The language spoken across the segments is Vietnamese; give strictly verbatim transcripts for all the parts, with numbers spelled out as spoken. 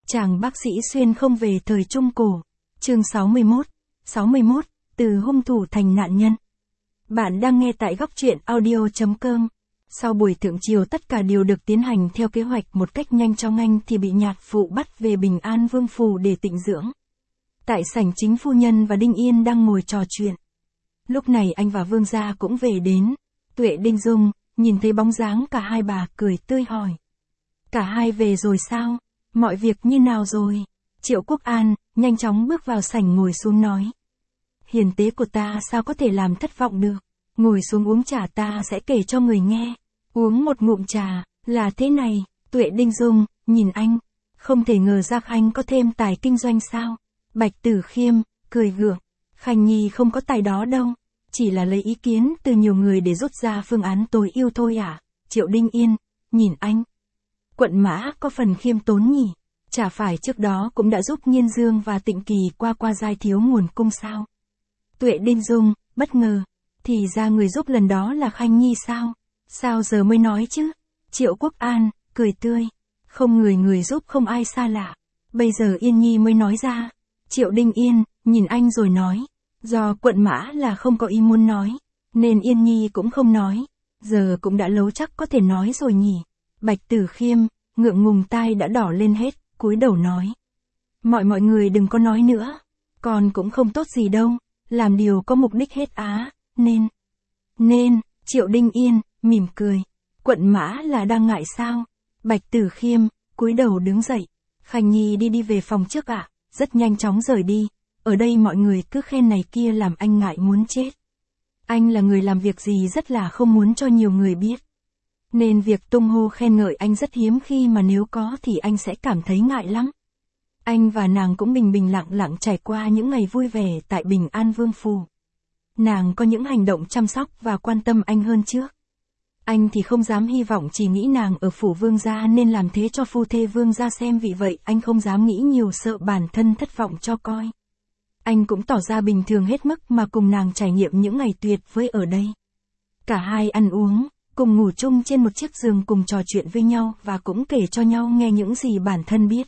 Chàng bác sĩ xuyên không về thời Trung Cổ. Chương sáu mươi mốt. sáu mươi mốt. Từ hung thủ thành nạn nhân. Bạn đang nghe tại góc truyện audio chấm com. Sau buổi thượng triều tất cả đều được tiến hành theo kế hoạch một cách nhanh chóng anh thì bị nhạc phụ bắt về Bình An Vương Phủ để tịnh dưỡng. Tại sảnh chính phu nhân và Đinh Yên đang ngồi trò chuyện. Lúc này anh và Vương gia cũng về đến. Tuệ Đinh Dung, nhìn thấy bóng dáng cả hai bà cười tươi hỏi. Cả hai về rồi sao? Mọi việc như nào rồi? Triệu Quốc An, nhanh chóng bước vào sảnh ngồi xuống nói. Hiền tế của ta sao có thể làm thất vọng được? Ngồi xuống uống trà ta sẽ kể cho người nghe. Uống một ngụm trà, là thế này, Tuệ Đinh Dung, nhìn anh. Không thể ngờ ra anh có thêm tài kinh doanh sao? Bạch Tử Khiêm, cười gượng. Khanh Nhi không có tài đó đâu. Chỉ là lấy ý kiến từ nhiều người để rút ra phương án tối ưu thôi à? Triệu Đinh Yên, nhìn anh. Quận Mã có phần khiêm tốn nhỉ? Chả phải trước đó cũng đã giúp Nhiên Dương và Tịnh Kỳ qua qua giai thiếu nguồn cung sao? Tuệ Đinh Dung, bất ngờ. Thì ra người giúp lần đó là Khanh Nhi sao? Sao giờ mới nói chứ? Triệu Quốc An, cười tươi. Không người người giúp không ai xa lạ. Bây giờ Yên Nhi mới nói ra. Triệu Đinh Yên, nhìn anh rồi nói. Do quận Mã là không có ý muốn nói. Nên Yên Nhi cũng không nói. Giờ cũng đã lâu chắc có thể nói rồi nhỉ? Bạch Tử Khiêm, ngượng ngùng tai đã đỏ lên hết, cúi đầu nói. Mọi mọi người đừng có nói nữa. Còn cũng không tốt gì đâu. Làm điều có mục đích hết á, nên. Nên, Triệu Đinh Yên, mỉm cười. Quận Mã là đang ngại sao? Bạch Tử Khiêm, cúi đầu đứng dậy. Khanh Nhi đi đi về phòng trước ạ, rất nhanh chóng rời đi. Ở đây mọi người cứ khen này kia làm anh ngại muốn chết. Anh là người làm việc gì rất là không muốn cho nhiều người biết. Nên việc tung hô khen ngợi anh rất hiếm khi mà nếu có thì anh sẽ cảm thấy ngại lắm. Anh và nàng cũng bình bình lặng lặng trải qua những ngày vui vẻ tại Bình An Vương Phủ. Nàng có những hành động chăm sóc và quan tâm anh hơn trước. Anh thì không dám hy vọng chỉ nghĩ nàng ở phủ vương gia nên làm thế cho phu thê vương gia xem, vì vậy anh không dám nghĩ nhiều sợ bản thân thất vọng cho coi. Anh cũng tỏ ra bình thường hết mức mà cùng nàng trải nghiệm những ngày tuyệt vời ở đây. Cả hai ăn uống, cùng ngủ chung trên một chiếc giường, cùng trò chuyện với nhau và cũng kể cho nhau nghe những gì bản thân biết.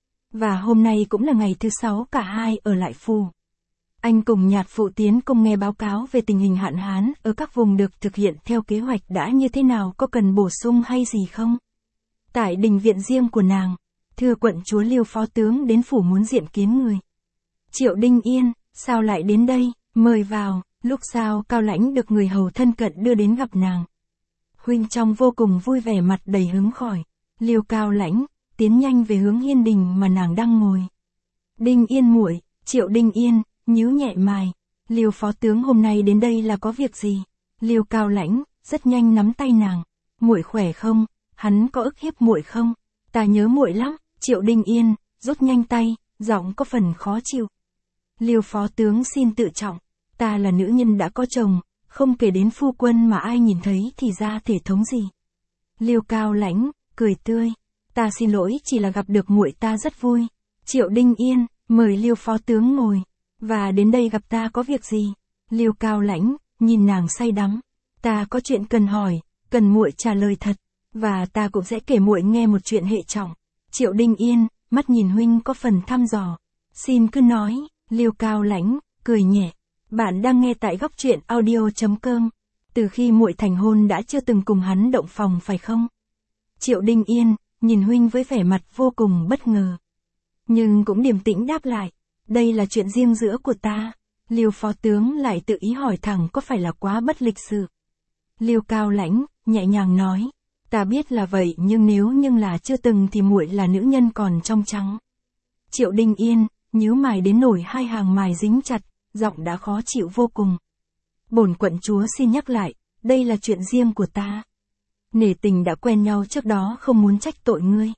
Và hôm nay cũng là ngày thứ sáu cả hai ở lại phủ. Anh cùng nhạc phụ tiến cùng nghe báo cáo về tình hình hạn hán ở các vùng được thực hiện theo kế hoạch đã như thế nào, có cần bổ sung hay gì không? Tại đình viện riêng của nàng, thưa quận chúa Liêu phó tướng đến phủ muốn diện kiến người. Triệu Đinh Yên, sao lại đến đây, mời vào. Lúc sau Cao Lãnh được người hầu thân cận đưa đến gặp nàng. Huynh trong vô cùng vui vẻ, mặt đầy hứng khởi. Liêu Cao Lãnh tiến nhanh về hướng hiên đình mà nàng đang ngồi. Đinh Yên muội, Triệu Đinh Yên nhíu nhẹ mày. Liêu phó tướng hôm nay đến đây là có việc gì? Liêu Cao Lãnh rất nhanh nắm tay nàng. Muội khỏe không? Hắn có ức hiếp muội không? Ta nhớ muội lắm. Triệu Đinh Yên rút nhanh tay, giọng có phần khó chịu. Liêu phó tướng xin tự trọng. Ta là nữ nhân đã có chồng, không kể đến phu quân mà ai nhìn thấy thì ra thể thống gì. Liêu Cao Lãnh cười tươi. Ta xin lỗi, chỉ là gặp được muội ta rất vui. Triệu Đinh Yên mời Liêu phó tướng ngồi. Và đến đây gặp ta có việc gì? Liêu Cao Lãnh nhìn nàng say đắm. Ta có chuyện cần hỏi, cần muội trả lời thật, và ta cũng sẽ kể muội nghe một chuyện hệ trọng. Triệu Đinh Yên mắt nhìn huynh có phần thăm dò. Xin cứ nói. Liêu Cao Lãnh cười nhẹ. Bạn đang nghe tại góc truyện audio chấm com. Từ khi muội thành hôn đã chưa từng cùng hắn động phòng phải không? Triệu Đinh Yên nhìn huynh với vẻ mặt vô cùng bất ngờ, nhưng cũng điềm tĩnh đáp lại. Đây là chuyện riêng giữa của ta. Liêu phó tướng lại tự ý hỏi thẳng có phải là quá bất lịch sự. Liêu Cao Lãnh nhẹ nhàng nói. Ta biết là vậy, nhưng nếu nhưng là chưa từng thì muội là nữ nhân còn trong trắng. Triệu Đinh Yên nhíu mày đến nổi hai hàng mày dính chặt, giọng đã khó chịu vô cùng. Bổn quận chúa xin nhắc lại, đây là chuyện riêng của ta. Nể tình đã quen nhau trước đó, không muốn trách tội ngươi,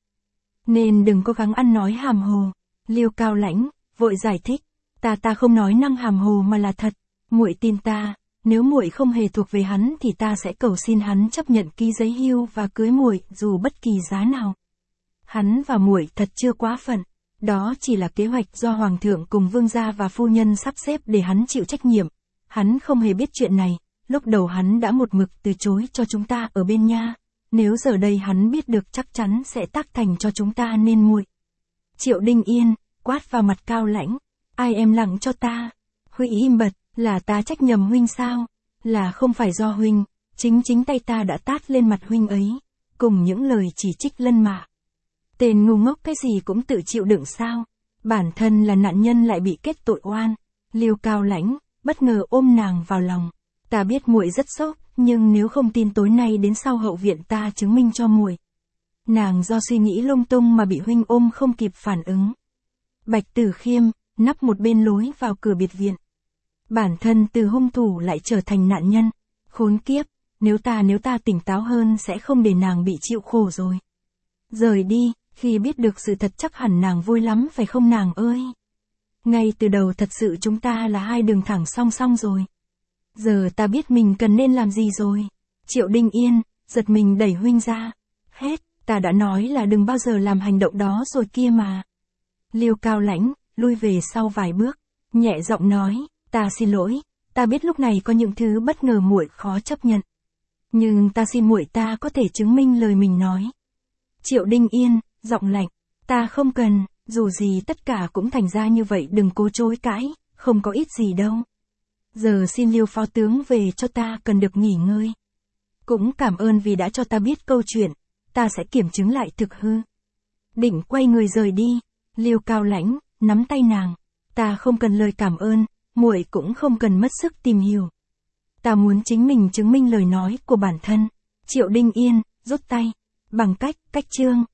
nên đừng cố gắng ăn nói hàm hồ. Liêu Cao Lãnh vội giải thích. Ta ta không nói năng hàm hồ mà là thật. Muội tin ta, nếu muội không hề thuộc về hắn thì ta sẽ cầu xin hắn chấp nhận ký giấy hưu và cưới muội dù bất kỳ giá nào. Hắn và muội thật chưa quá phận. Đó chỉ là kế hoạch do hoàng thượng cùng vương gia và phu nhân sắp xếp để hắn chịu trách nhiệm. Hắn không hề biết chuyện này. Lúc đầu hắn đã một mực từ chối cho chúng ta ở bên nha. Nếu giờ đây hắn biết được chắc chắn sẽ tác thành cho chúng ta, nên muội Triệu Đinh Yên, quát vào mặt Cao Lãnh. Ai em lặng cho ta? Huy im bật, là ta trách nhầm huynh sao? Là không phải do huynh, chính chính tay ta đã tát lên mặt huynh ấy, cùng những lời chỉ trích lân mạ. Tên ngu ngốc cái gì cũng tự chịu đựng sao? Bản thân là nạn nhân lại bị kết tội oan. Liêu Cao Lãnh, bất ngờ ôm nàng vào lòng. Ta biết muội rất sốc, nhưng nếu không tin tối nay đến sau hậu viện ta chứng minh cho muội. Nàng do suy nghĩ lung tung mà bị huynh ôm không kịp phản ứng. Bạch Tử Khiêm, nắp một bên lối vào cửa biệt viện. Bản thân từ hung thủ lại trở thành nạn nhân. Khốn kiếp, nếu ta nếu ta tỉnh táo hơn sẽ không để nàng bị chịu khổ rồi. Rời đi, khi biết được sự thật chắc hẳn nàng vui lắm phải không nàng ơi? Ngay từ đầu thật sự chúng ta là hai đường thẳng song song rồi. Giờ ta biết mình cần nên làm gì rồi. Triệu Đinh Yên, giật mình đẩy huynh ra. Hết, ta đã nói là đừng bao giờ làm hành động đó rồi kia mà. Liêu Cao Lãnh, lui về sau vài bước, nhẹ giọng nói, ta xin lỗi, ta biết lúc này có những thứ bất ngờ muội khó chấp nhận. Nhưng ta xin muội ta có thể chứng minh lời mình nói. Triệu Đinh Yên, giọng lạnh, ta không cần, dù gì tất cả cũng thành ra như vậy đừng cố chối cãi, không có ít gì đâu. Giờ xin Liêu phó tướng về cho ta cần được nghỉ ngơi. Cũng cảm ơn vì đã cho ta biết câu chuyện, ta sẽ kiểm chứng lại thực hư. Định quay người rời đi, Liêu Cao Lãnh, nắm tay nàng, ta không cần lời cảm ơn, muội cũng không cần mất sức tìm hiểu. Ta muốn chính mình chứng minh lời nói của bản thân. Triệu Đinh Yên, rút tay, bằng cách, cách chương.